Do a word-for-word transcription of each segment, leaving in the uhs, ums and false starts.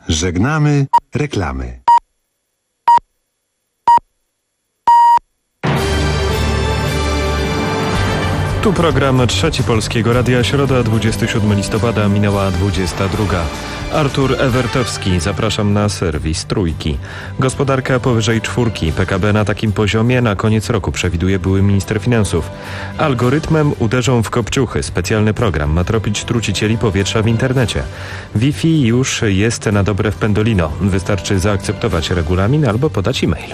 Żegnamy reklamy. Tu program Trzeci Polskiego Radia, środa dwudziestego siódmego listopada, minęła dwudziesta druga. Artur Ewertowski, zapraszam na serwis Trójki. Gospodarka powyżej czwórki, P K B na takim poziomie na koniec roku przewiduje były minister finansów. Algorytmem uderzą w kopciuchy, specjalny program ma tropić trucicieli powietrza w internecie. Wi-Fi już jest na dobre w Pendolino, wystarczy zaakceptować regulamin albo podać e-mail.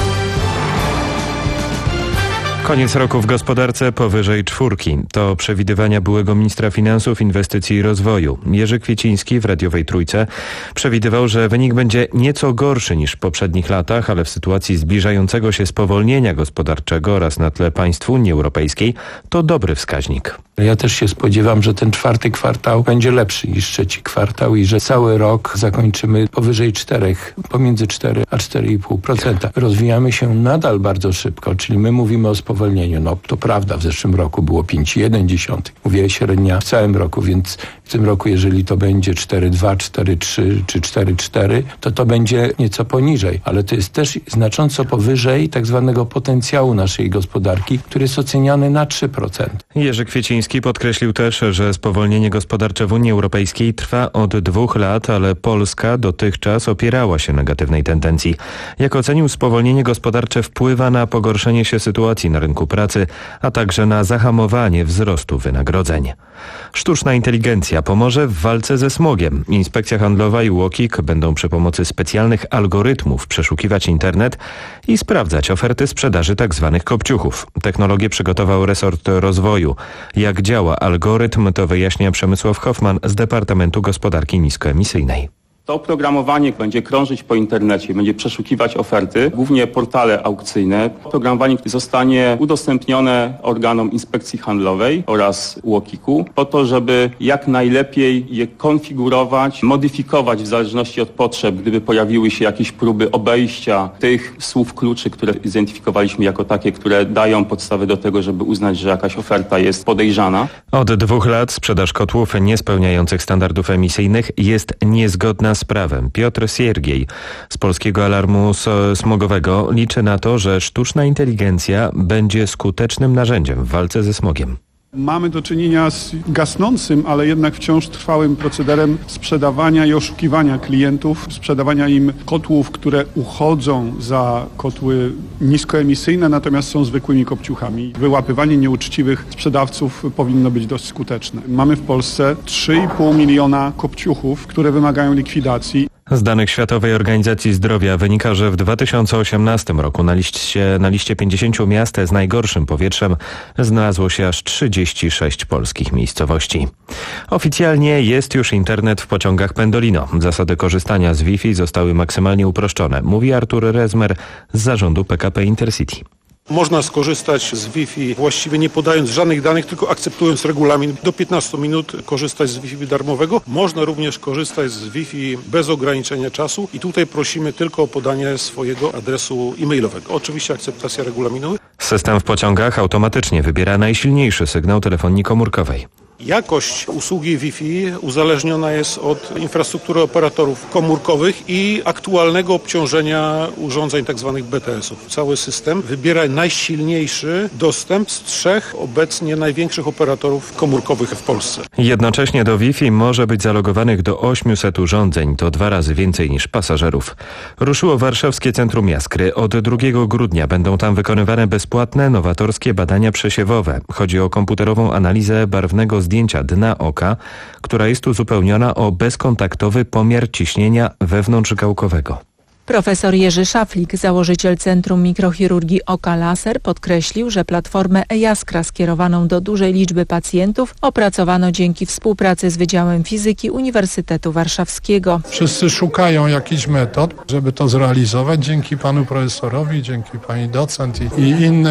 Koniec roku w gospodarce powyżej czwórki. To przewidywania byłego ministra finansów, inwestycji i rozwoju. Jerzy Kwieciński w radiowej Trójce przewidywał, że wynik będzie nieco gorszy niż w poprzednich latach, ale w sytuacji zbliżającego się spowolnienia gospodarczego oraz na tle państw Unii Europejskiej to dobry wskaźnik. Ja też się spodziewam, że ten czwarty kwartał będzie lepszy niż trzeci kwartał i że cały rok zakończymy powyżej czterech, pomiędzy cztery a cztery i pół procent. Rozwijamy się nadal bardzo szybko, czyli my mówimy o spowolnieniu. No to prawda, w zeszłym roku było pięć przecinek jeden. Mówię średnia w całym roku, więc w tym roku jeżeli to będzie cztery przecinek dwa, cztery przecinek trzy czy cztery przecinek cztery, to to będzie nieco poniżej, ale to jest też znacząco powyżej tak zwanego potencjału naszej gospodarki, który jest oceniany na trzy procent. Jerzy Kwieciński podkreślił też, że spowolnienie gospodarcze w Unii Europejskiej trwa od dwóch lat, ale Polska dotychczas opierała się negatywnej tendencji. Jak ocenił, spowolnienie gospodarcze wpływa na pogorszenie się sytuacji na rynku pracy, a także na zahamowanie wzrostu wynagrodzeń. Sztuczna inteligencja pomoże w walce ze smogiem. Inspekcja Handlowa i UOKiK będą przy pomocy specjalnych algorytmów przeszukiwać internet i sprawdzać oferty sprzedaży tzw. kopciuchów. Technologię przygotował resort rozwoju. Jak działa algorytm, to wyjaśnia Przemysław Hoffman z Departamentu Gospodarki Niskoemisyjnej. To oprogramowanie będzie krążyć po internecie, będzie przeszukiwać oferty, głównie portale aukcyjne. Oprogramowanie zostanie udostępnione organom Inspekcji Handlowej oraz UOKiK-u po to, żeby jak najlepiej je konfigurować, modyfikować w zależności od potrzeb, gdyby pojawiły się jakieś próby obejścia tych słów kluczy, które zidentyfikowaliśmy jako takie, które dają podstawę do tego, żeby uznać, że jakaś oferta jest podejrzana. Od dwóch lat sprzedaż kotłów niespełniających standardów emisyjnych jest niezgodna z prawem. Piotr Siergiej z Polskiego Alarmu Smogowego liczy na to, że sztuczna inteligencja będzie skutecznym narzędziem w walce ze smogiem. Mamy do czynienia z gasnącym, ale jednak wciąż trwałym procederem sprzedawania i oszukiwania klientów, sprzedawania im kotłów, które uchodzą za kotły niskoemisyjne, natomiast są zwykłymi kopciuchami. Wyłapywanie nieuczciwych sprzedawców powinno być dość skuteczne. Mamy w Polsce trzy i pół miliona kopciuchów, które wymagają likwidacji. Z danych Światowej Organizacji Zdrowia wynika, że w dwa tysiące osiemnastym roku na liście, na liście pięćdziesięciu miast z najgorszym powietrzem znalazło się aż trzydzieści sześć polskich miejscowości. Oficjalnie jest już internet w pociągach Pendolino. Zasady korzystania z Wi-Fi zostały maksymalnie uproszczone, mówi Artur Rezmer z zarządu P K P Intercity. Można skorzystać z Wi-Fi właściwie nie podając żadnych danych, tylko akceptując regulamin. Do piętnastu minut korzystać z Wi-Fi darmowego. Można również korzystać z Wi-Fi bez ograniczenia czasu i tutaj prosimy tylko o podanie swojego adresu e-mailowego. Oczywiście akceptacja regulaminu. System w pociągach automatycznie wybiera najsilniejszy sygnał telefonii komórkowej. Jakość usługi Wi-Fi uzależniona jest od infrastruktury operatorów komórkowych i aktualnego obciążenia urządzeń tzw. B T S-ów. Cały system wybiera najsilniejszy dostęp z trzech obecnie największych operatorów komórkowych w Polsce. Jednocześnie do Wi-Fi może być zalogowanych do ośmiuset urządzeń, to dwa razy więcej niż pasażerów. Ruszyło warszawskie Centrum Jaskry. Od drugiego grudnia będą tam wykonywane bezpłatne, nowatorskie badania przesiewowe. Chodzi o komputerową analizę barwnego zdjęcia dna oka, która jest uzupełniona o bezkontaktowy pomiar ciśnienia wewnątrzgałkowego. Profesor Jerzy Szaflik, założyciel Centrum Mikrochirurgii Oka Laser, podkreślił, że platformę e-Jaskra skierowaną do dużej liczby pacjentów opracowano dzięki współpracy z Wydziałem Fizyki Uniwersytetu Warszawskiego. Wszyscy szukają jakichś metod, żeby to zrealizować. Dzięki panu profesorowi, dzięki pani docent i, i innym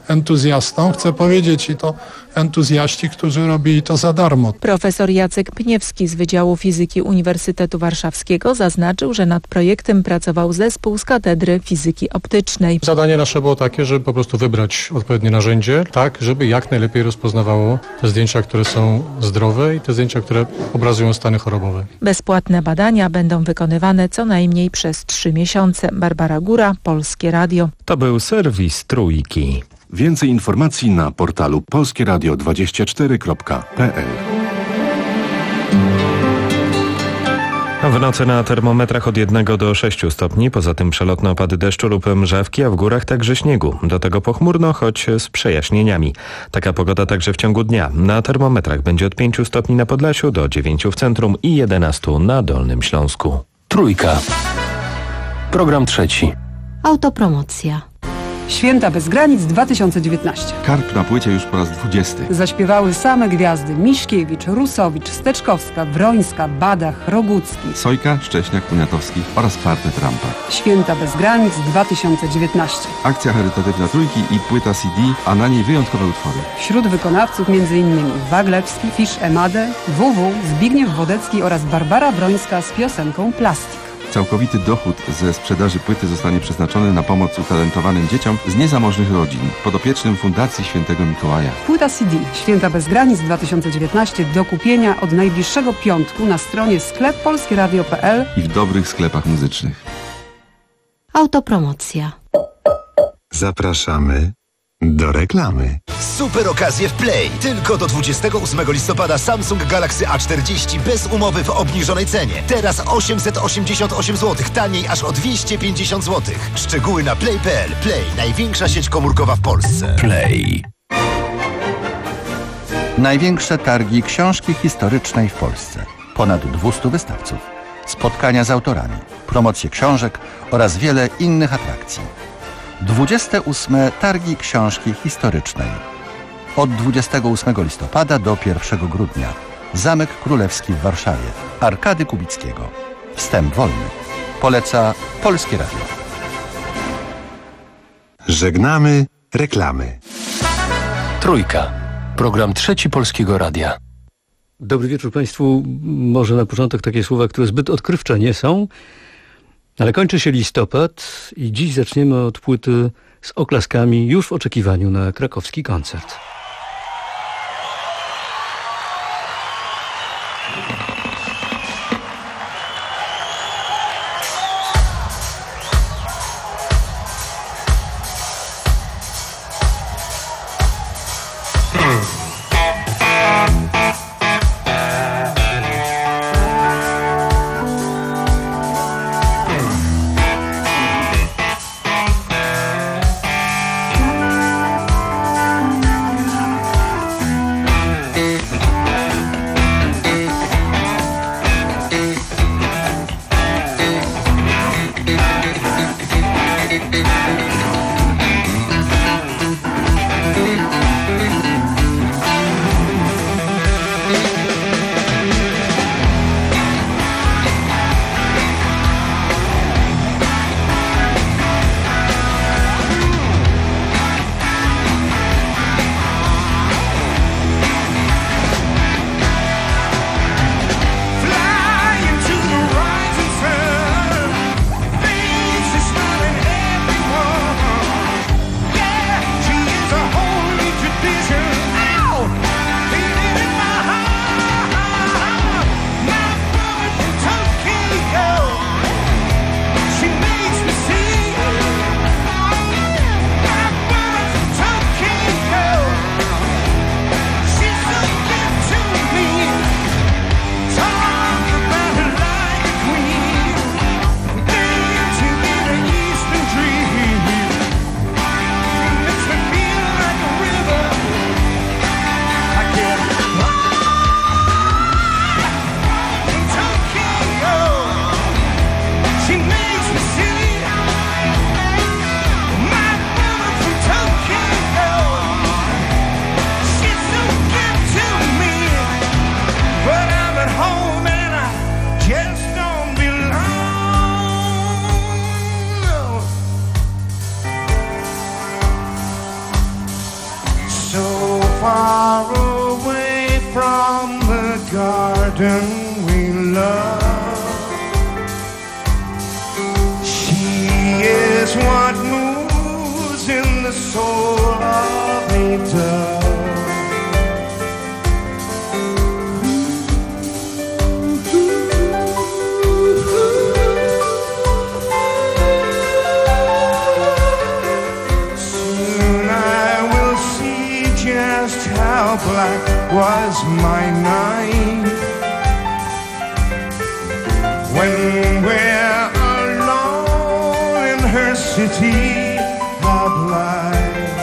entuzjastą. Chcę powiedzieć, i to entuzjaści, którzy robili to za darmo. Profesor Jacek Pniewski z Wydziału Fizyki Uniwersytetu Warszawskiego zaznaczył, że nad projektem pracował zespół z Katedry Fizyki Optycznej. Zadanie nasze było takie, żeby po prostu wybrać odpowiednie narzędzie, tak, żeby jak najlepiej rozpoznawało te zdjęcia, które są zdrowe i te zdjęcia, które obrazują stany chorobowe. Bezpłatne badania będą wykonywane co najmniej przez trzy miesiące. Barbara Góra, Polskie Radio. To był serwis Trójki. Więcej informacji na portalu polskie radio dwadzieścia cztery kropka p l. W nocy na termometrach od jednego do sześciu stopni, poza tym przelotne opady deszczu lub mrzawki, a w górach także śniegu. Do tego pochmurno, choć z przejaśnieniami. Taka pogoda także w ciągu dnia. Na termometrach będzie od pięciu stopni na Podlasiu do dziewięciu w centrum i jedenastu na Dolnym Śląsku. Trójka. Program trzeci. Autopromocja. Święta bez granic dwa tysiące dziewiętnaście. Karp na płycie już po raz dwudziesty. Zaśpiewały same gwiazdy: Miśkiewicz, Rusowicz, Steczkowska, Wrońska, Badach, Rogucki, Sojka, Szcześniak, Poniatowski oraz Partet Rampa. Święta bez granic dwa tysiące dziewiętnaście. Akcja charytatywna Trójki i płyta C D, a na niej wyjątkowe utwory. Wśród wykonawców m.in. Waglewski, Fisz Emade, W W, Zbigniew Wodecki oraz Barbara Brońska z piosenką Plastik. Całkowity dochód ze sprzedaży płyty zostanie przeznaczony na pomoc utalentowanym dzieciom z niezamożnych rodzin, podopiecznym Fundacji Świętego Mikołaja. Płyta C D Święta bez granic dwa tysiące dziewiętnaście do kupienia od najbliższego piątku na stronie sklep polskie radio kropka p l i w dobrych sklepach muzycznych. Autopromocja. Zapraszamy do reklamy. Super okazje w Play. Tylko do dwudziestego ósmego listopada Samsung Galaxy A czterdzieści bez umowy w obniżonej cenie. Teraz osiemset osiemdziesiąt osiem złotych, taniej aż o dwieście pięćdziesiąt złotych. Szczegóły na play kropka p l. Play, największa sieć komórkowa w Polsce. Play. Największe targi książki historycznej w Polsce. Ponad dwustu wystawców. Spotkania z autorami, promocje książek oraz wiele innych atrakcji. dwudzieste ósme Targi Książki Historycznej. Od dwudziestego ósmego listopada do pierwszego grudnia. Zamek Królewski w Warszawie. Arkady Kubickiego. Wstęp wolny. Poleca Polskie Radio. Żegnamy reklamy. Trójka. Program trzeci Polskiego Radia. Dobry wieczór Państwu. Może na początek takie słowa, które zbyt odkrywcze nie są, ale kończy się listopad i dziś zaczniemy od płyty z oklaskami już w oczekiwaniu na krakowski koncert. from the garden we love. She is what moves in the soul of a dove. How black was my night when we're alone in her city of light.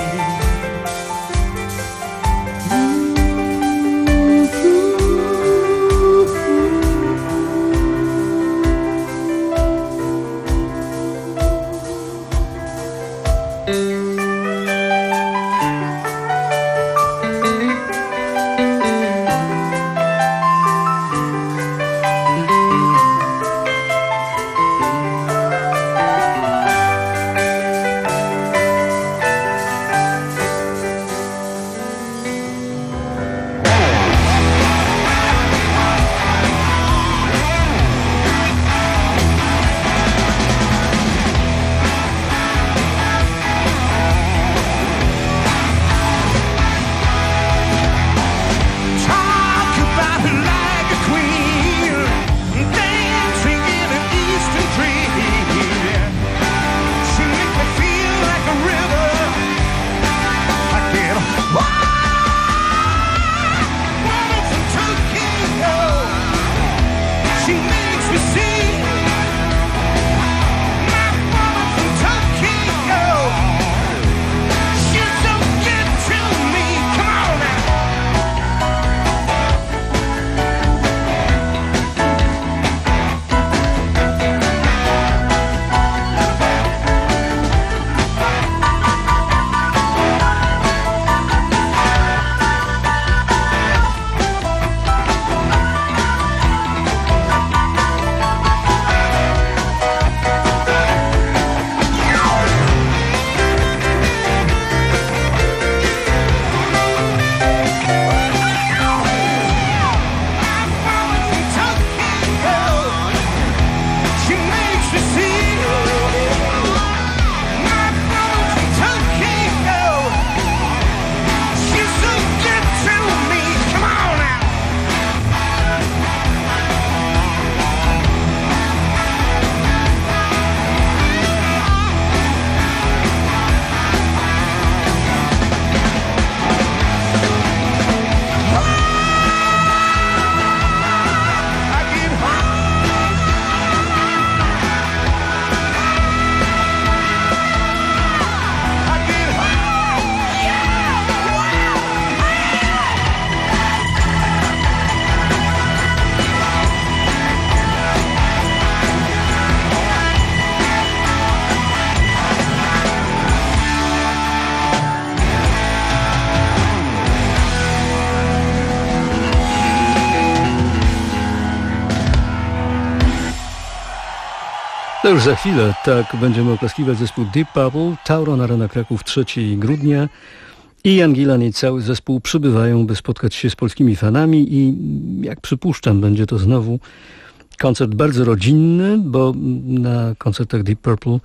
To już za chwilę, tak będziemy oklaskiwać zespół Deep Purple. Tauron Arena Kraków trzeciego grudnia. Ian Gillan i cały zespół przybywają, by spotkać się z polskimi fanami i jak przypuszczam, będzie to znowu koncert bardzo rodzinny, bo na koncertach Deep Purple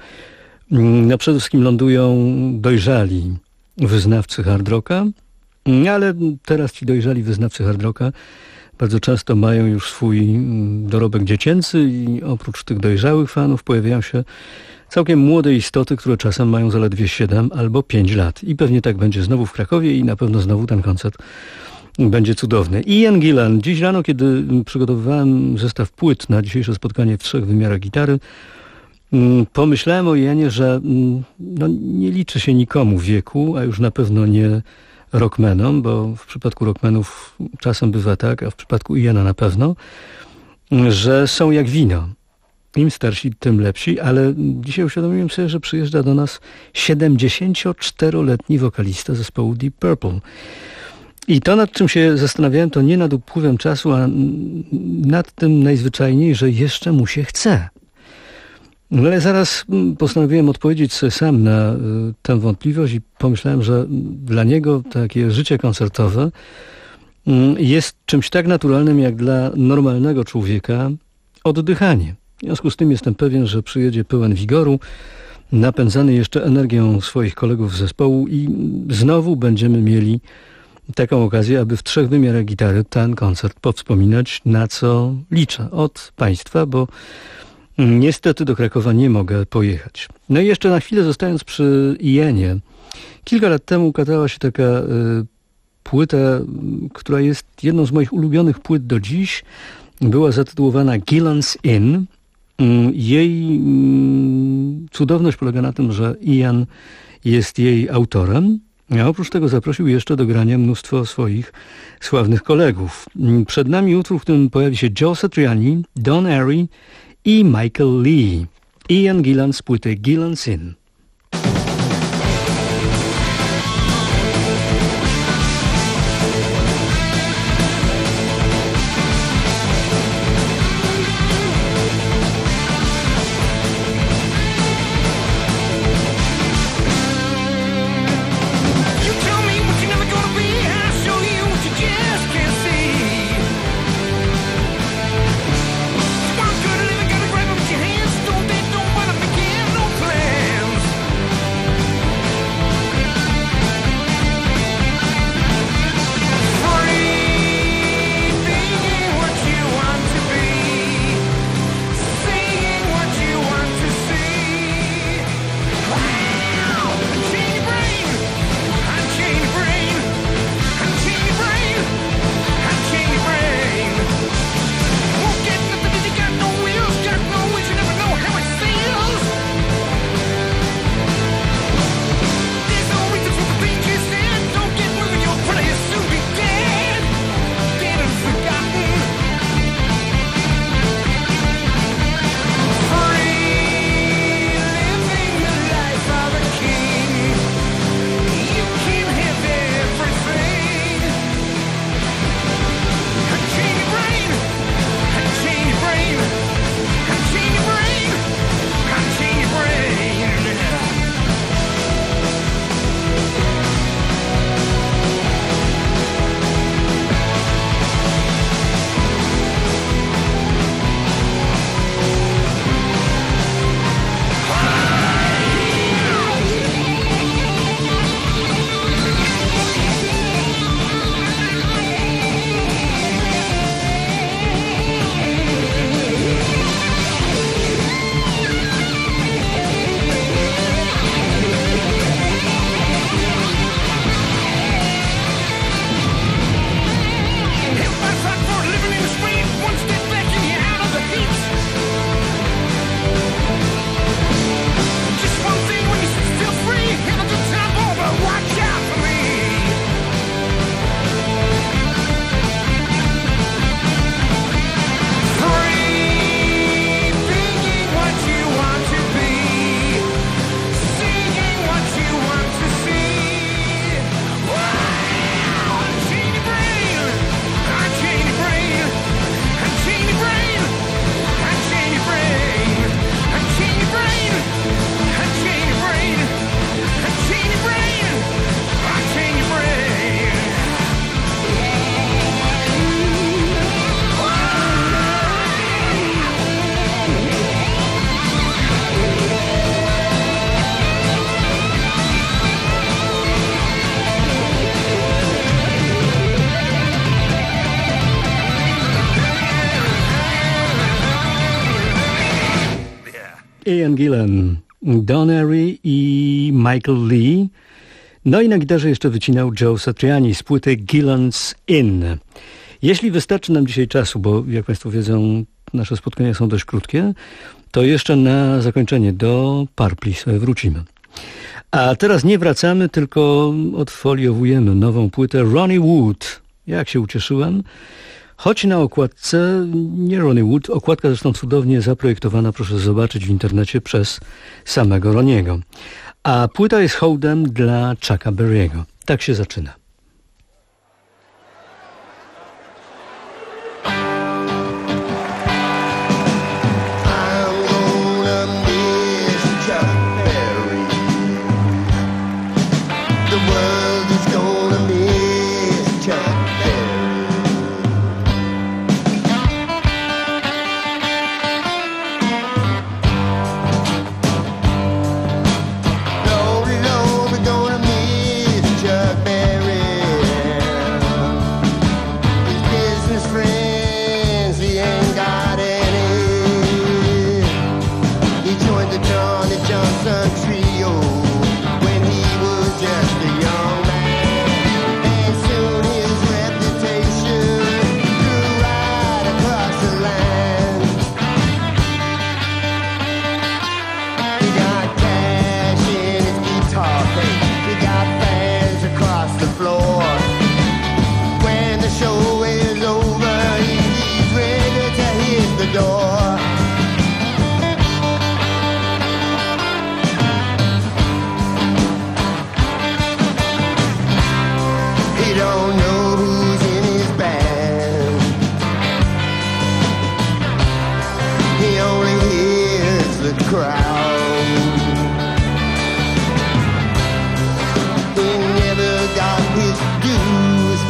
no przede wszystkim lądują dojrzali wyznawcy hard rocka, ale teraz ci dojrzali wyznawcy hard rocka bardzo często mają już swój dorobek dziecięcy i oprócz tych dojrzałych fanów pojawiają się całkiem młode istoty, które czasem mają zaledwie siedem albo pięć lat. I pewnie tak będzie znowu w Krakowie i na pewno znowu ten koncert będzie cudowny. Ian Gillan. Dziś rano, kiedy przygotowywałem zestaw płyt na dzisiejsze spotkanie w trzech wymiarach gitary, pomyślałem o Ianie, że no, nie liczy się nikomu wieku, a już na pewno nie rockmanom, bo w przypadku rockmanów czasem bywa tak, a w przypadku Iana na pewno, że są jak wino. Im starsi, tym lepsi, ale dzisiaj uświadomiłem sobie, że przyjeżdża do nas siedemdziesięcioczteroletni wokalista zespołu Deep Purple. I to, nad czym się zastanawiałem, to nie nad upływem czasu, a nad tym najzwyczajniej, że jeszcze mu się chce. Ale zaraz postanowiłem odpowiedzieć sobie sam na tę wątpliwość i pomyślałem, że dla niego takie życie koncertowe jest czymś tak naturalnym jak dla normalnego człowieka oddychanie. W związku z tym jestem pewien, że przyjedzie pełen wigoru, napędzany jeszcze energią swoich kolegów z zespołu i znowu będziemy mieli taką okazję, aby w trzech wymiarach gitary ten koncert powspominać, na co liczę od Państwa, bo niestety do Krakowa nie mogę pojechać. No i jeszcze na chwilę zostając przy Ianie. Kilka lat temu ukazała się taka y, płyta, która jest jedną z moich ulubionych płyt do dziś. Była zatytułowana Gillan's Inn. Jej y, cudowność polega na tym, że Ian jest jej autorem, a oprócz tego zaprosił jeszcze do grania mnóstwo swoich sławnych kolegów. Przed nami utwór, w którym pojawi się Joe Satriani, Don Airey i Michael Lee. Ian Gillan z płyty Gillan's Inn. Ian Gillan, Don Airey i Michael Lee. No i na gitarze jeszcze wycinał Joe Satriani z płyty Gillan's Inn. Jeśli wystarczy nam dzisiaj czasu, bo jak Państwo wiedzą, nasze spotkania są dość krótkie, to jeszcze na zakończenie do Purpli sobie wrócimy. A teraz nie wracamy, tylko odfoliowujemy nową płytę Ronnie Wood. Jak się ucieszyłem. Choć na okładce nie Ronnie Wood, okładka zresztą cudownie zaprojektowana, proszę zobaczyć w internecie, przez samego Ronniego. A płyta jest hołdem dla Chucka Berry'ego. Tak się zaczyna. The world is gonna miss Chuck Berry. crowd. He never got his dues.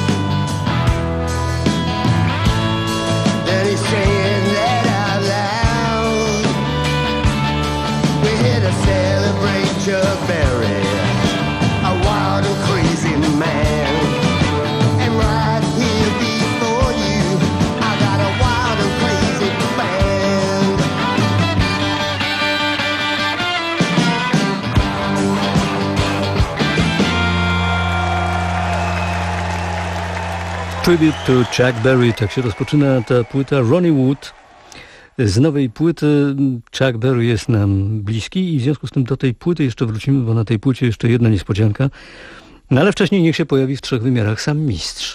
Then he's saying that out loud. We're here to celebrate Chuck Berry, a wild and crazy man. And right here before you, I got a wild and crazy band. Tribute to Chuck Berry, tak się rozpoczyna ta płyta Ronnie Wood. Z nowej płyty Chuck Berry jest nam bliski i w związku z tym do tej płyty jeszcze wrócimy, bo na tej płycie jeszcze jedna niespodzianka. No ale wcześniej niech się pojawi w trzech wymiarach sam mistrz.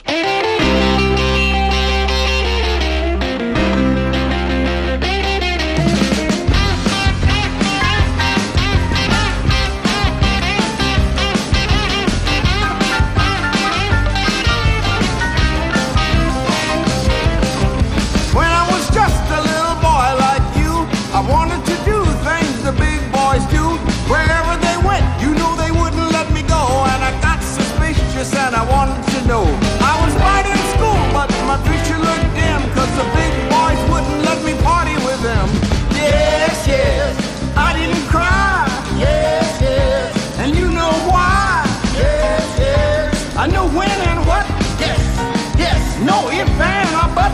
And I wanted to know, I was right in school, but my future looked dim, cause the big boys wouldn't let me party with them. Yes, yes, I didn't cry. Yes, yes, and you know why. Yes, yes, I know when and what. Yes, yes, no if and or but.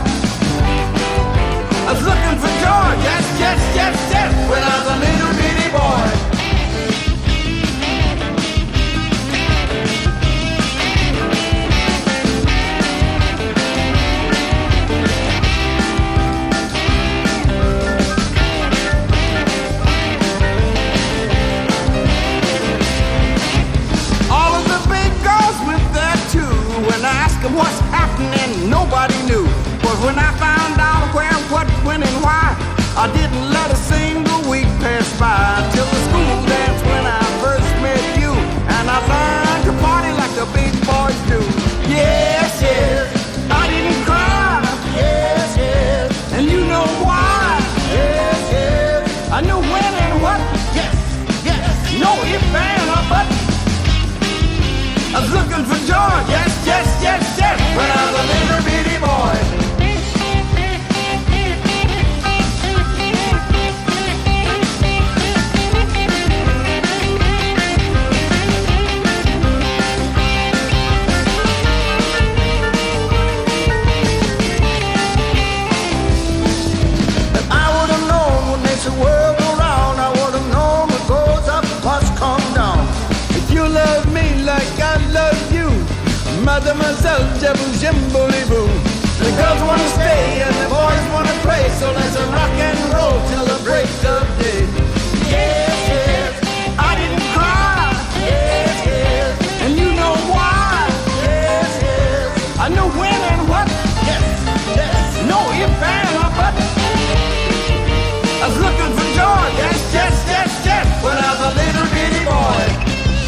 I was looking for George. Yes, yes, yes, yes, when I was a little bitty boy. What's happening, nobody knew. But when I found out where, what, when, and why, I didn't let a single week pass by till the school dance when I first met you. And I learned to party like the big boys do. Yes, yes, I didn't cry. Yes, yes, and you know why. Yes, yes, I knew when and what. Yes, yes, no if, and, or but. I was looking for George, yes, yes, yes, yes, when I was a little bitty boy. If I would have known what makes the world go round, I would have known what goes up must come down. If you love me like I love you, Mademoiselle Jabou Jimboli Boo. The girls wanna stay and the boys wanna play, so let's rock and roll till the break of day. Yes, yes, I didn't cry. Yes, yes, and you know why. Yes, yes, I know when and what. Yes, yes, no if, and, or but. I was looking for George. Yes, yes, yes, yes, when I was a little bitty boy.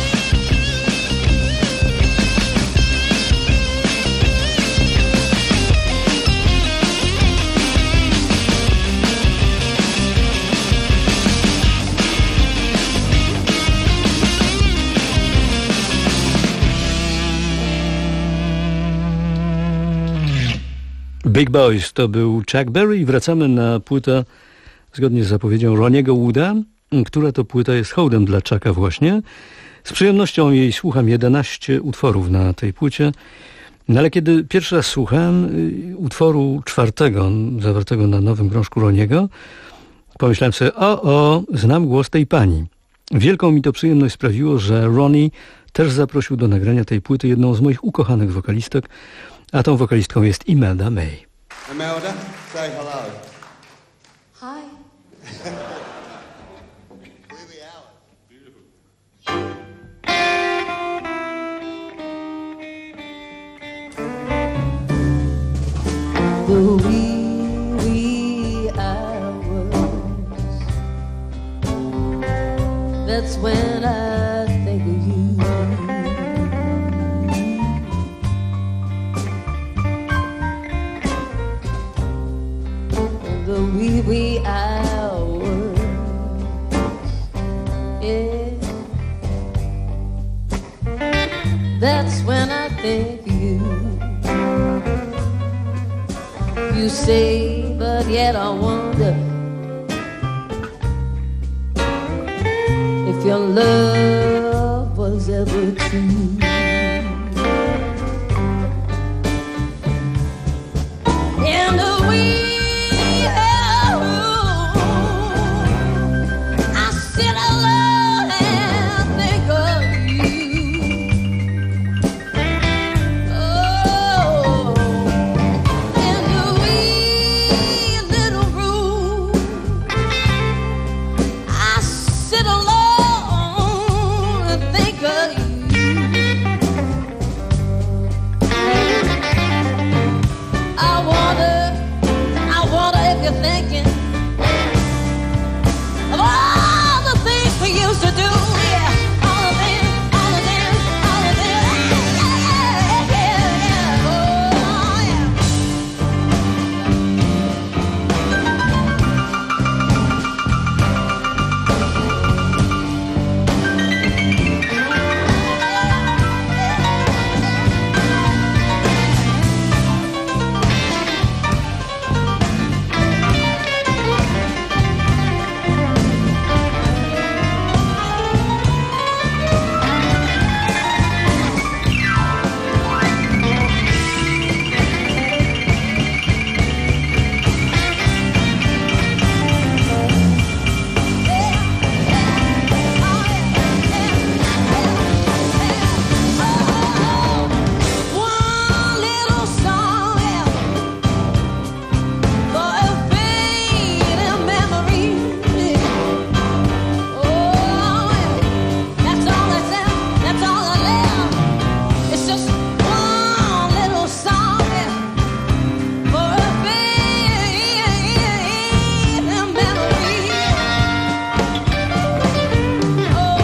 Big Boys to był Chuck Berry i wracamy na płytę zgodnie z zapowiedzią Ronniego Wooda, która to płyta jest hołdem dla Chucka właśnie. Z przyjemnością jej słucham, jedenaście utworów na tej płycie, no ale kiedy pierwszy raz słuchałem utworu czwartego, zawartego na nowym krążku Ronniego, pomyślałem sobie, o, o, znam głos tej pani. Wielką mi to przyjemność sprawiło, że Ronnie też zaprosił do nagrania tej płyty jedną z moich ukochanych wokalistek, a tą wokalistką jest Imelda May. Imelda, say hello. Hi. The wee, wee hours, that's when I think of you. The wee, wee hours you say, but yet I wonder if your love was ever true. In the wee room, I sit alone and think of you. Oh, in the wee little room, I sit alone and think of you. I wonder, I wonder if you're thinking of all the things we used to do. Yeah, all of them, all of them, all of them. Yeah, yeah, yeah, oh, yeah. One little song, yeah, for a fading memory. Oh, yeah, that's all that's left, that's all I left. It's just one little song, yeah, for a fading memory. Oh,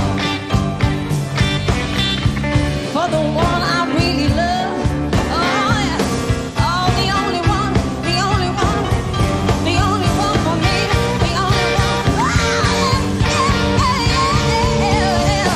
for the one I really love. Oh, yeah. Oh, the only one, the only one, the only one for me, the only one. Oh, yeah, yeah, yeah, yeah, yeah.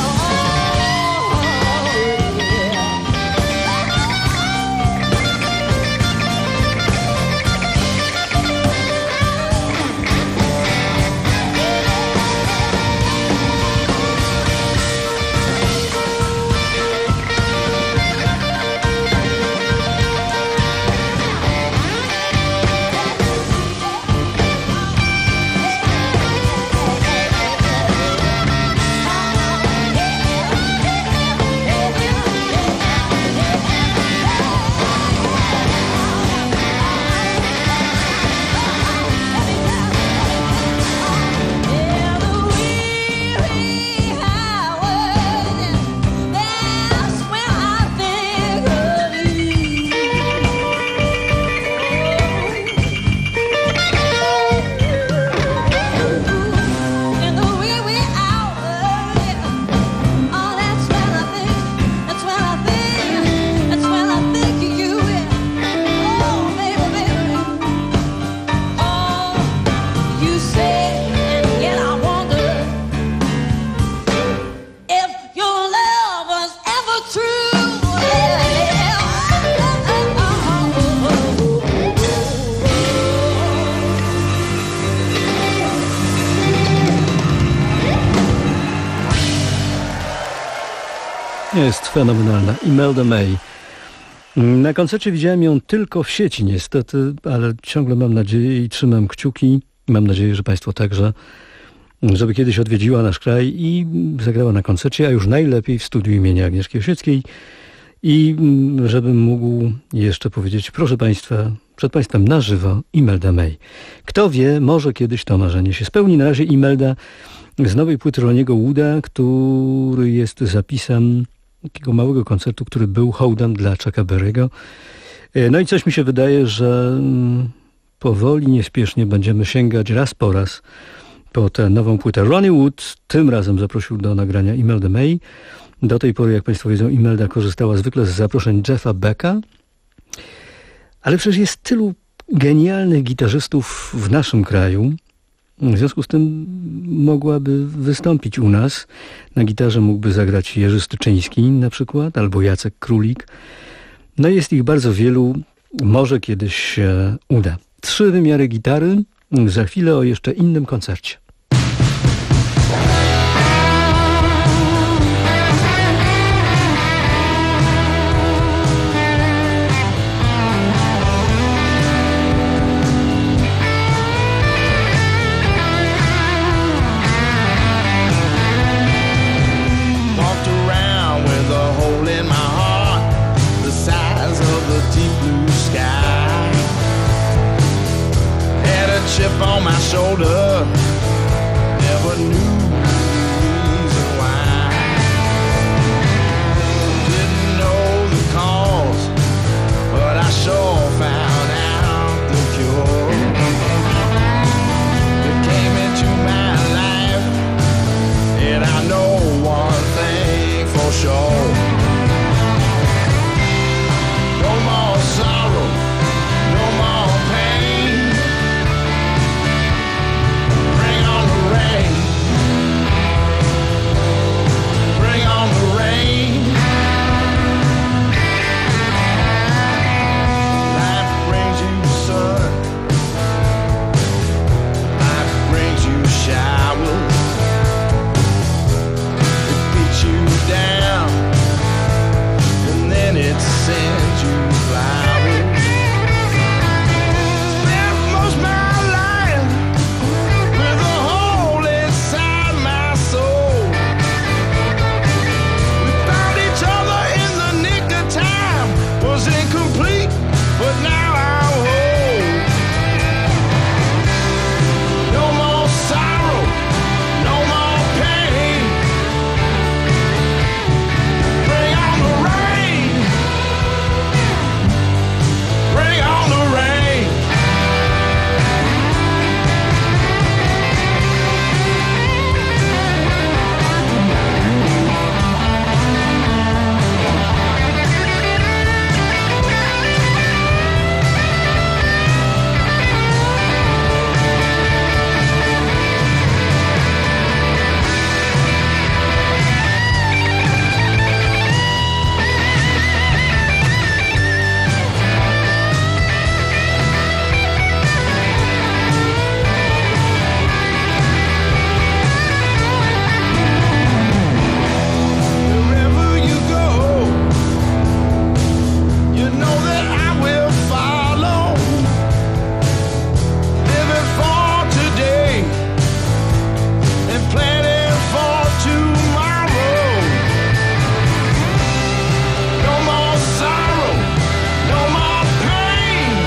Jest fenomenalna. Imelda May. Na koncercie widziałem ją tylko w sieci niestety, ale ciągle mam nadzieję i trzymam kciuki. Mam nadzieję, że Państwo także, żeby kiedyś odwiedziła nasz kraj i zagrała na koncercie, a już najlepiej w studiu imienia Agnieszki Osieckiej. I żebym mógł jeszcze powiedzieć, proszę Państwa, przed Państwem na żywo Imelda May. Kto wie, może kiedyś to marzenie się spełni. Na razie Imelda z nowej płyty Roniego Wooda, który jest zapisem takiego małego koncertu, który był hołdem dla Chucka Berry'ego. No i coś mi się wydaje, że powoli, niespiesznie będziemy sięgać raz po raz po tę nową płytę. Ronnie Wood tym razem zaprosił do nagrania Imeldę May. Do tej pory, jak Państwo wiedzą, Imelda korzystała zwykle z zaproszeń Jeffa Becka, ale przecież jest tylu genialnych gitarzystów w naszym kraju. W związku z tym mogłaby wystąpić u nas. Na gitarze mógłby zagrać Jerzy Styczyński na przykład, albo Jacek Królik. No jest ich bardzo wielu. Może kiedyś się uda. Trzy wymiary gitary, za chwilę o jeszcze innym koncercie. Chip on my shoulder, never knew the reason why. Didn't know the cause, but I sure found out the cure. It came into my life, and I know one thing for sure. No more sorrow, no more pain. Bring on the rain. Bring on the rain. Life brings you sun. Life brings you showers. It beats you down, and then it sends you flowers. Spent most my life with a hole inside my soul. We found each other in the nick of time. Was incomplete, but now I'm whole. No more sorrow, no more pain. Bring on the rain. Bring on the rain. Wherever you go, you know that I will follow. Living for today and planning for tomorrow. No more sorrow, no more pain.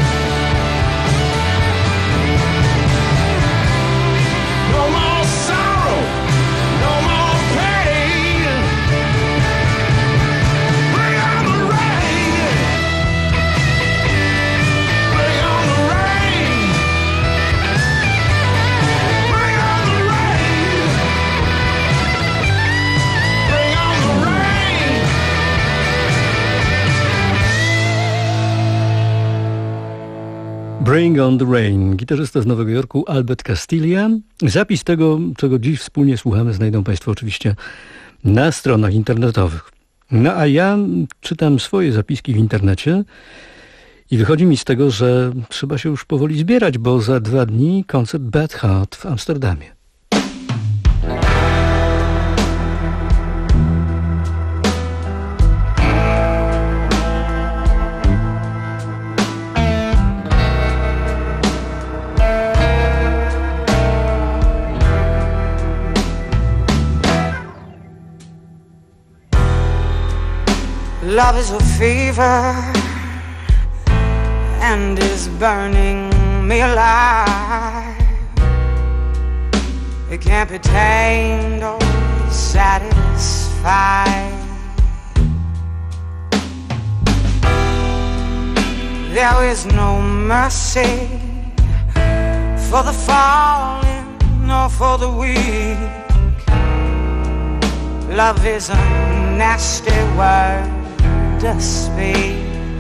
No more sorrow, no more pain. Bring on the rain. Bring on the rain. Bring on the rain. Bring on the rain. Bring on the Rain, gitarzysta z Nowego Jorku Albert Castilla. Zapis tego, czego dziś wspólnie słuchamy, znajdą Państwo oczywiście na stronach internetowych. No a ja czytam swoje zapiski w internecie i wychodzi mi z tego, że trzeba się już powoli zbierać, bo za dwa dni koncert Bad Heart w Amsterdamie. Love is a fever and is burning me alive. It can't be tamed or satisfied. There is no mercy for the fallen nor for the weak. Love is a nasty word to speak.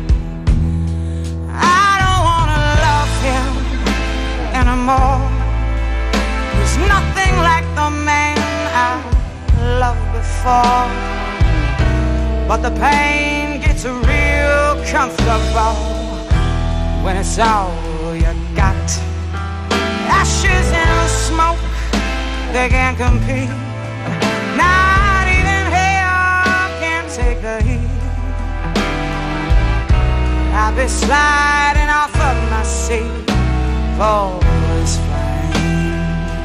I don't wanna love him anymore. He's nothing like the man I loved before. But the pain gets real comfortable when it's all you got. Ashes and smoke, they can't compete. Not even hell can take the heat. I'll be sliding off of my seat for this flame.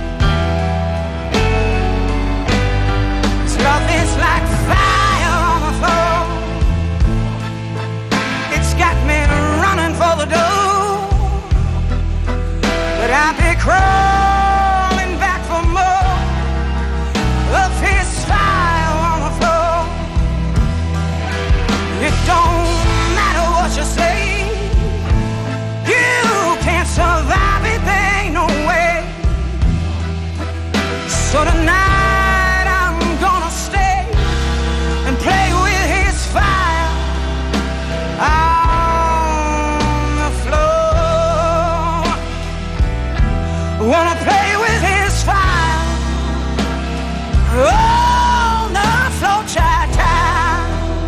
This love is like fire on the floor. It's got me running for the door, but I'll be crawling back for more of his fire on the floor. It don't matter what you say, you can't survive it, there ain't no way. So tonight I'm gonna stay and play with his fire on the floor. Wanna play with his fire on the floor, child, child.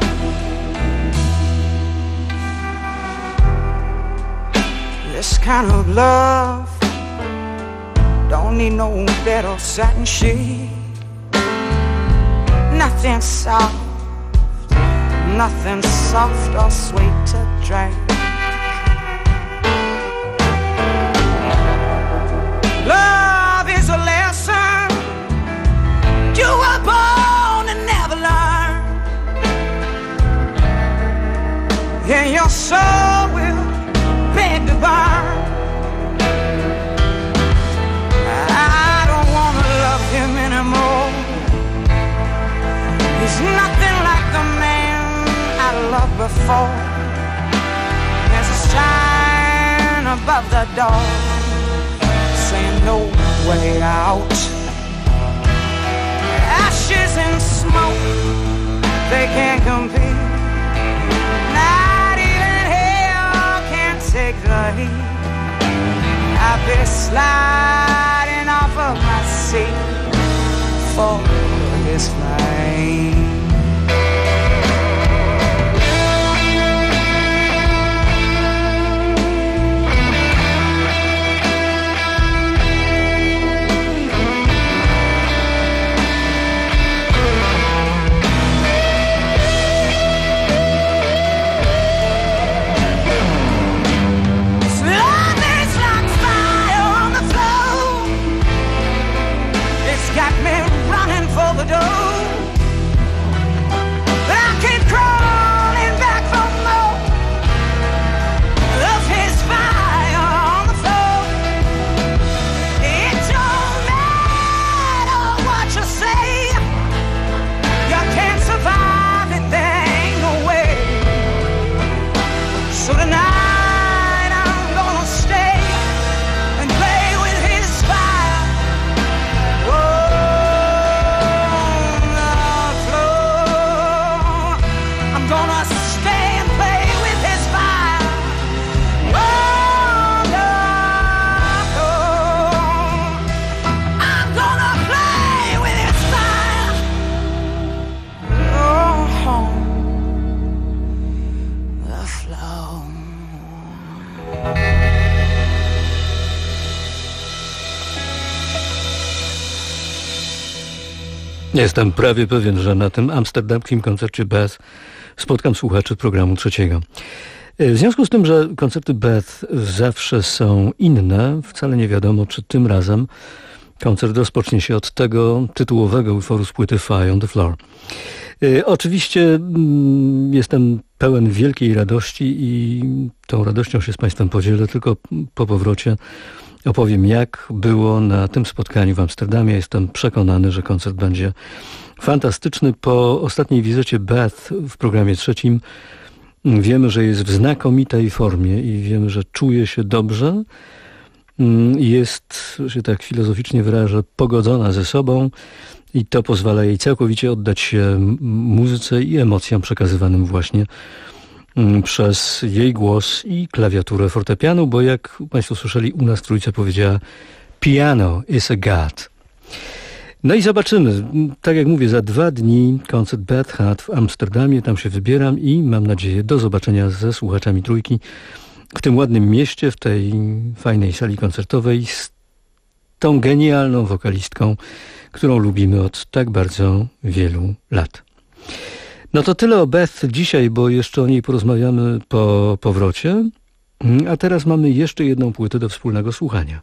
This kind of love don't need no bed or satin sheet. Nothing soft, nothing soft or sweet to drink. Love is a lesson you were born to never learn, and your soul will beg to burn. I don't wanna love him anymore. He's nothing like the man I loved before. There's a sign above the door saying no way out. Ashes and smoke, they can't compete. Not even hell can take the heat. I've been sliding off of my seat for his flame. Got me running for the door, but I keep crawling back for more of his fire on the floor. It don't matter what you say, you can't survive it, there ain't no way. So tonight I'm gonna stay and play with his fire. Whoa. Gonna stay and play with his fire. Oh, no. I'm gonna play with his fire. Oh, the flow. Jestem prawie pewien, że na tym amsterdamskim koncercie Beth spotkam słuchaczy programu trzeciego. W związku z tym, że koncerty Beth zawsze są inne, wcale nie wiadomo, czy tym razem koncert rozpocznie się od tego tytułowego utworu z płyty Fire on the Floor. Oczywiście mm, jestem pełen wielkiej radości i tą radością się z Państwem podzielę, tylko po powrocie opowiem, jak było na tym spotkaniu w Amsterdamie. Jestem przekonany, że koncert będzie fantastyczny. Po ostatniej wizycie Beth w programie trzecim wiemy, że jest w znakomitej formie i wiemy, że czuje się dobrze. Jest, że tak filozoficznie wyrażę, pogodzona ze sobą i to pozwala jej całkowicie oddać się muzyce i emocjom przekazywanym właśnie przez jej głos i klawiaturę fortepianu, bo jak Państwo słyszeli, u nas w trójce powiedziała piano is a god. No i zobaczymy. Tak jak mówię, za dwa dni koncert Beth Hart w Amsterdamie. Tam się wybieram i mam nadzieję do zobaczenia ze słuchaczami trójki w tym ładnym mieście, w tej fajnej sali koncertowej z tą genialną wokalistką, którą lubimy od tak bardzo wielu lat. No to tyle o Beth dzisiaj, bo jeszcze o niej porozmawiamy po powrocie. A teraz mamy jeszcze jedną płytę do wspólnego słuchania.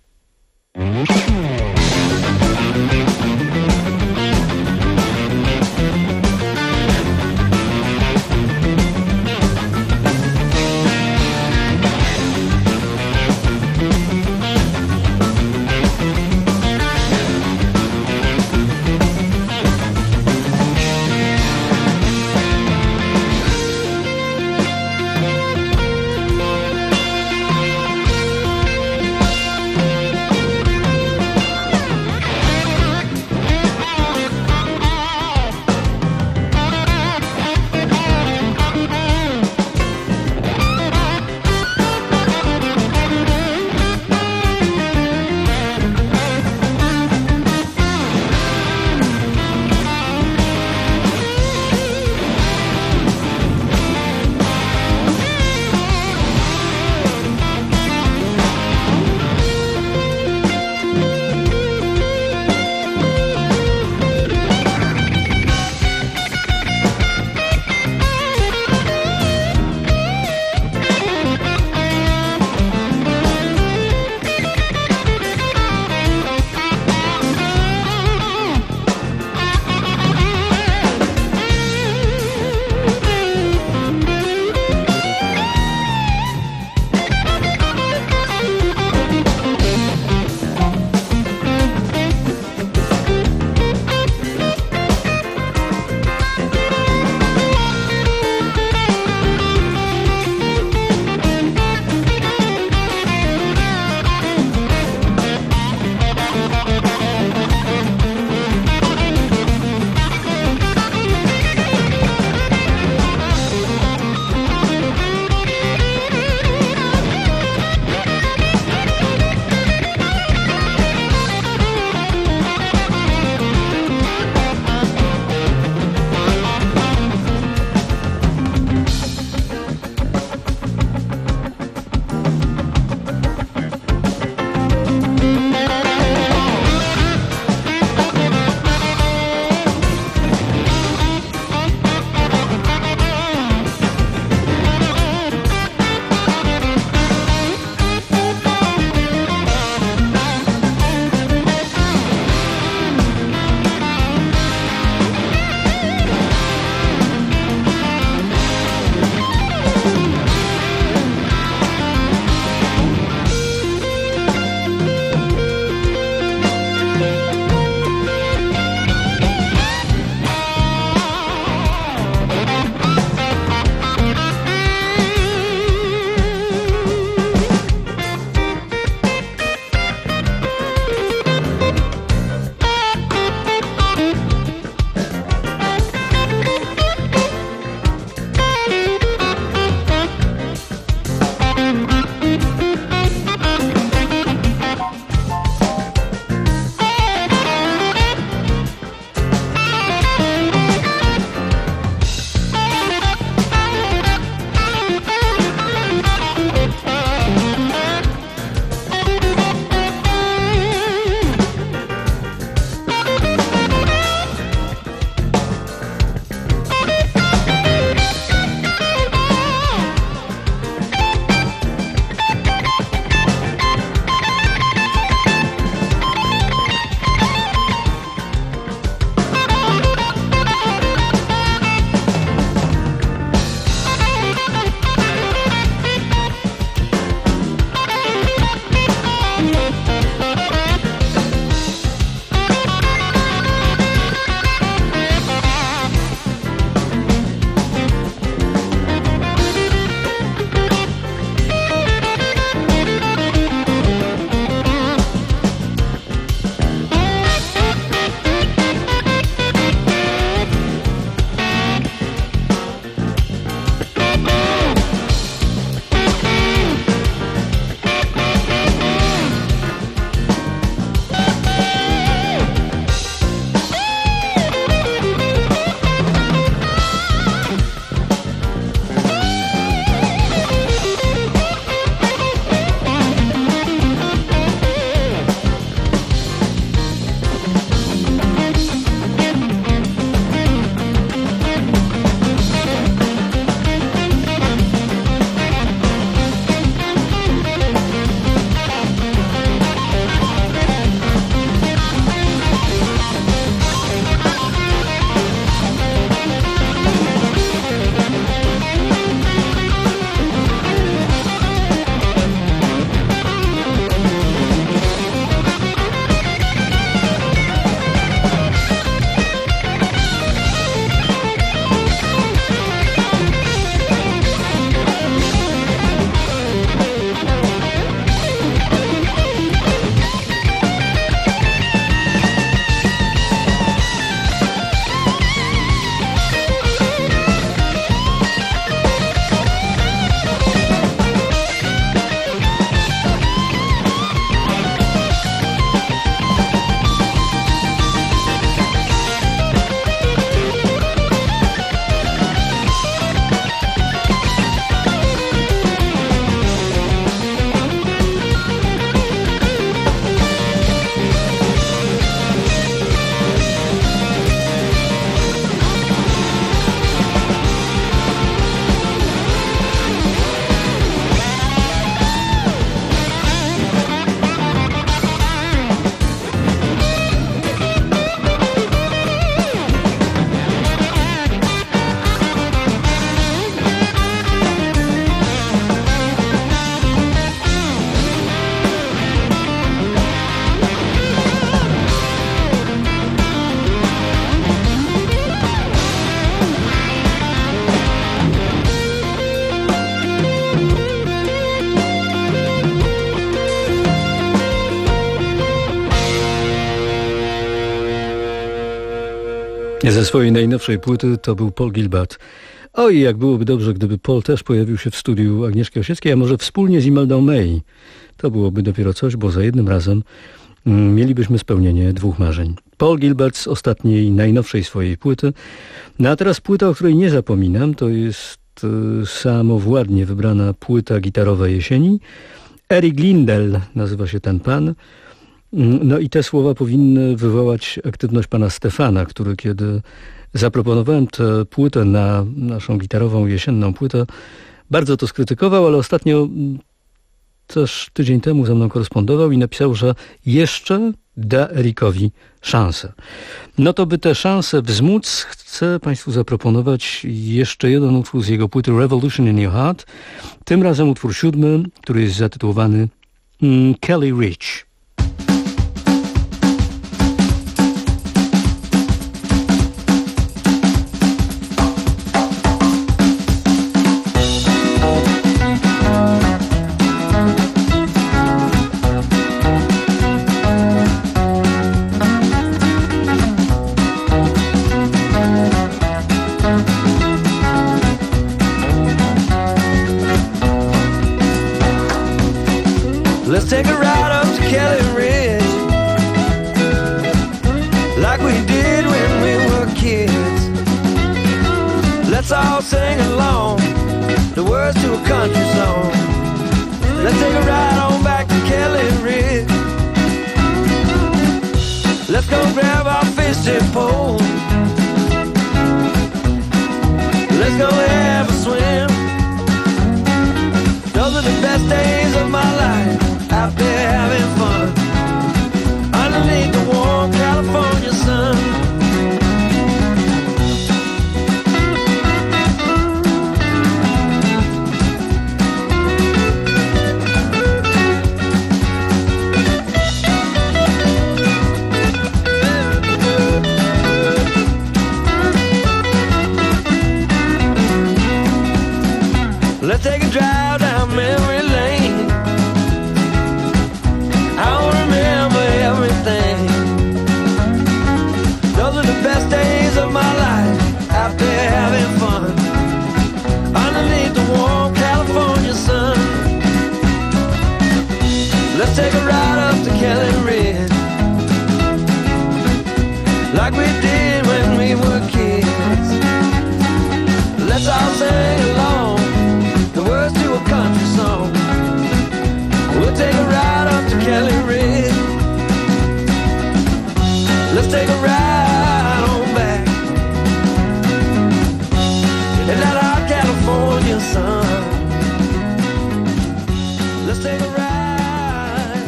Ze swojej najnowszej płyty to był Paul Gilbert. Oj, jak byłoby dobrze, gdyby Paul też pojawił się w studiu Agnieszki Osieckiej, a może wspólnie z Imeldą May. To byłoby dopiero coś, bo za jednym razem mm, mielibyśmy spełnienie dwóch marzeń. Paul Gilbert z ostatniej, najnowszej swojej płyty. No a teraz płyta, o której nie zapominam, to jest y, samowładnie wybrana płyta gitarowa jesieni. Eric Lindell nazywa się ten pan. No i te słowa powinny wywołać aktywność pana Stefana, który kiedy zaproponowałem tę płytę na naszą gitarową jesienną płytę, bardzo to skrytykował, ale ostatnio też tydzień temu ze mną korespondował i napisał, że jeszcze da Ericowi szansę. No to by tę szansę wzmóc, chcę państwu zaproponować jeszcze jeden utwór z jego płyty Revolution in Your Heart. Tym razem utwór siódmy, który jest zatytułowany mm, Kelly Rich. Let's take a ride up to Kelly Ridge, like we did when we were kids. Let's all sing along the words to a country song. Let's take a ride on back to Kelly Ridge. Let's go grab our fishing pole. Let's go have a swim. Those are the best days of my life, out there having fun underneath the warm California sun. Let's take a drive down memory lane. I'll remember everything. Those are the best days of my life, out there having fun underneath the warm California sun. Let's take a ride up to Kelly Ridge, like we did when we were kids. Let's all sing along the words to a country song. We'll take a ride up to Kelly Ridge. Let's take a ride on back in that hot California sun. Let's take a ride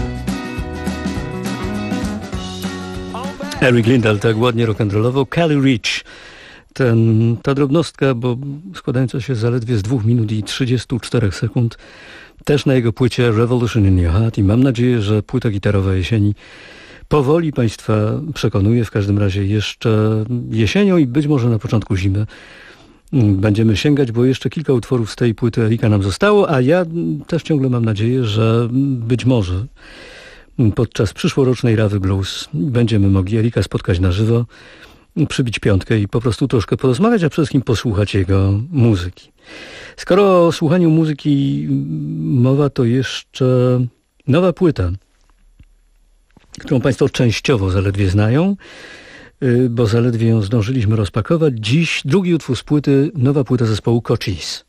on back. Eric Lindell tak ładnie rock'n'rollował. Kelly Rich. Ten, ta drobnostka, bo składająca się zaledwie z dwóch minut i trzydziestu czterech sekund, też na jego płycie Revolution in Your Heart i mam nadzieję, że płyta gitarowa jesieni powoli państwa przekonuje, w każdym razie jeszcze jesienią i być może na początku zimy będziemy sięgać, bo jeszcze kilka utworów z tej płyty Erika nam zostało, a ja też ciągle mam nadzieję, że być może podczas przyszłorocznej Rawy Blues będziemy mogli Erika spotkać na żywo, przybić piątkę i po prostu troszkę porozmawiać, a przede wszystkim posłuchać jego muzyki. Skoro o słuchaniu muzyki mowa, to jeszcze nowa płyta, którą państwo częściowo zaledwie znają, bo zaledwie ją zdążyliśmy rozpakować. Dziś drugi utwór z płyty, nowa płyta zespołu Cochise.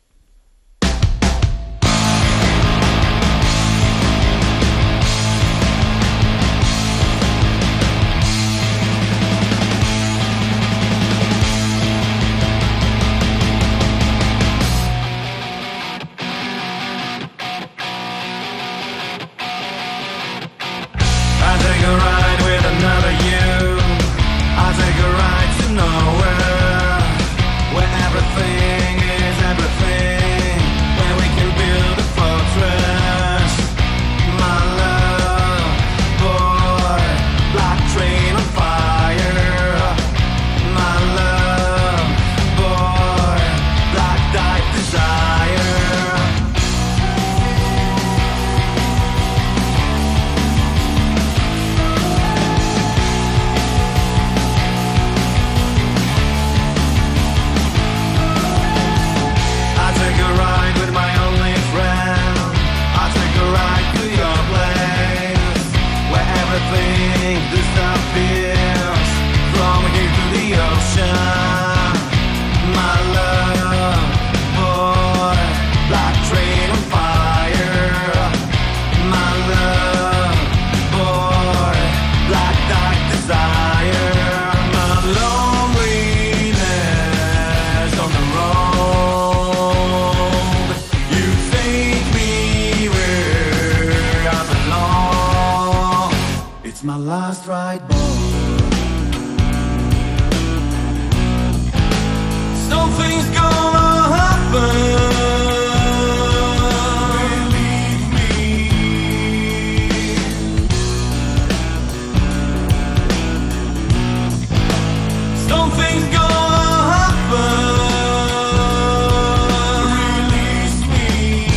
Everything is everything. my last ride home. Something's gonna happen. Believe me. Something's gonna happen. Release me.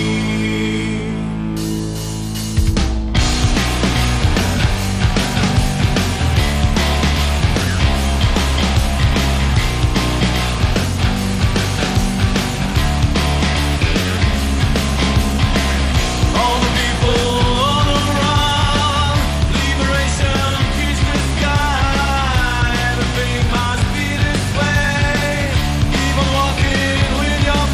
All the people on the run, liberation, kiss the sky. Everything must be this way, even walking with your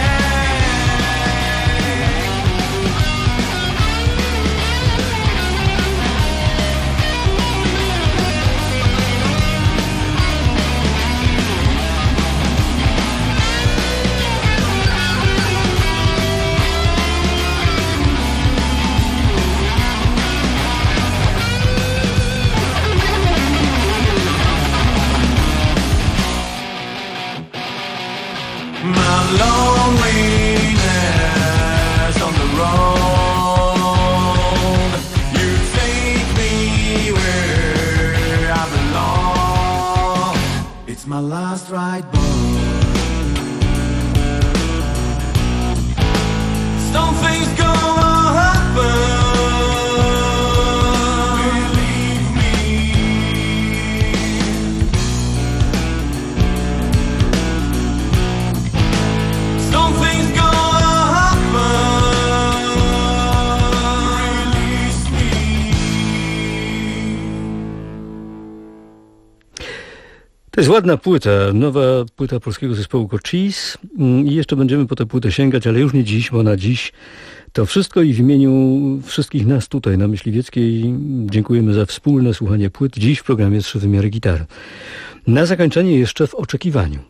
my loneliness on the road. You take me where I belong. It's my last ride home. Something's gonna happen. Believe me. Something's gonna happen. Release me. To jest ładna płyta, nowa płyta polskiego zespołu Cochise. I jeszcze będziemy po tę płytę sięgać, ale już nie dziś, bo na dziś to wszystko i w imieniu wszystkich nas tutaj na Myśliwieckiej dziękujemy za wspólne słuchanie płyt. Dziś w programie Trzy Wymiary Gitary. Na zakończenie jeszcze W oczekiwaniu.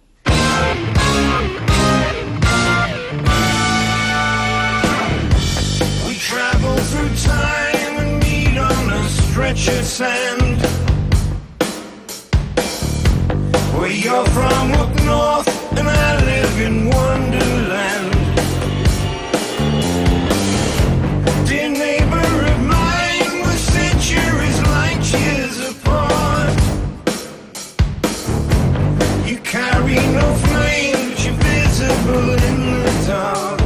We travel through time and meet on a stretch of sand. Where you're from up north and I live in Wonderland. Dear neighbor of mine, we're centuries light years apart. You carry no flame, but you're visible in the dark.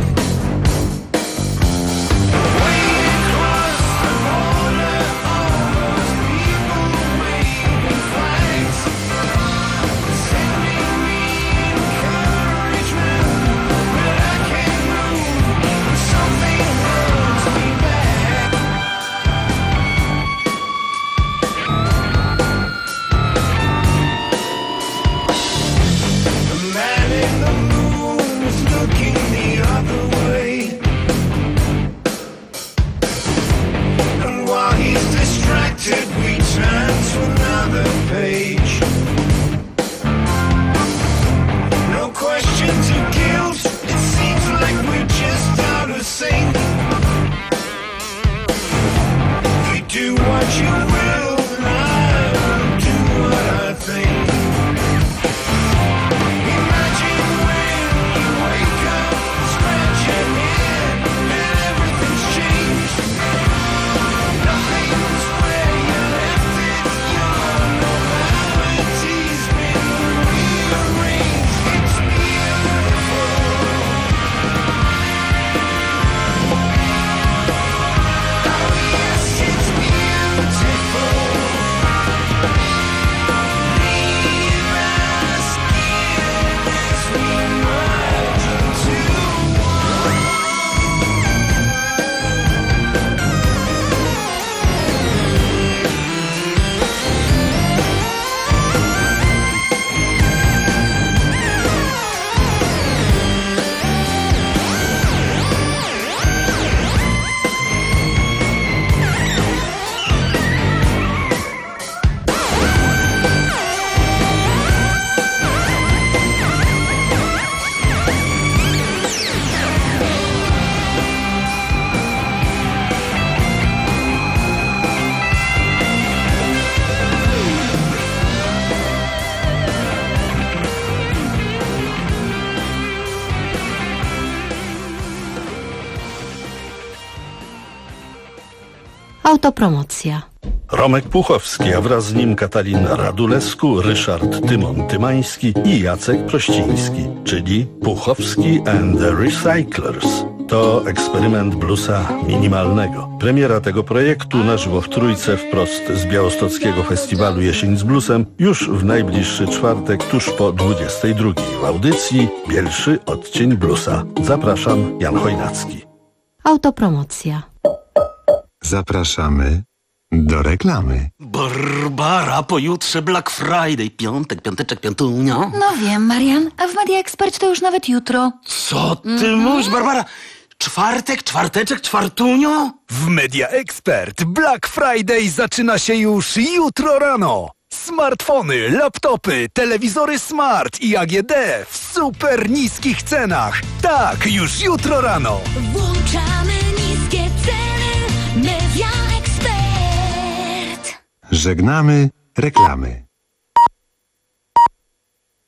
Way across the border, all those people waving flags, sending me encouragement, but I can't move. Something holds me back. The man in the moon is looking the other way, and while he's distracted, we turn to another page. No questions of guilt, it seems like we're just out of sync. You do what you will, and I will do what I think. Imagine when you wake up, scratch your head, and everything's changed. Nothing's where you left it. Your normality's been rearranged. It's beautiful. Oh yes, it's beautiful. Autopromocja. Romek Puchowski, a wraz z nim Katalina Radulescu, Ryszard Tymon Tymański i Jacek Prościński, czyli Puchowski and the Recyclers. To eksperyment bluesa minimalnego. Premiera tego projektu na żywo w Trójce wprost z białostockiego festiwalu Jesień z bluesem już w najbliższy czwartek tuż po dwudziestej drugiej w audycji Bielszy odcień bluesa. Zapraszam, Jan Chojnacki. Autopromocja. Zapraszamy do reklamy. Barbara, pojutrze Black Friday, piątek, piąteczek, piątunia. No wiem, Marian, a w Media Expert to już nawet jutro. Co ty mówisz, Barbara? Czwartek, czwarteczek, czwartunio? W Media Expert Black Friday zaczyna się już jutro rano. Smartfony, laptopy, telewizory smart i A G D w super niskich cenach. Tak, już jutro rano. Włączamy niskie ceny. Media Expert. Żegnamy reklamy.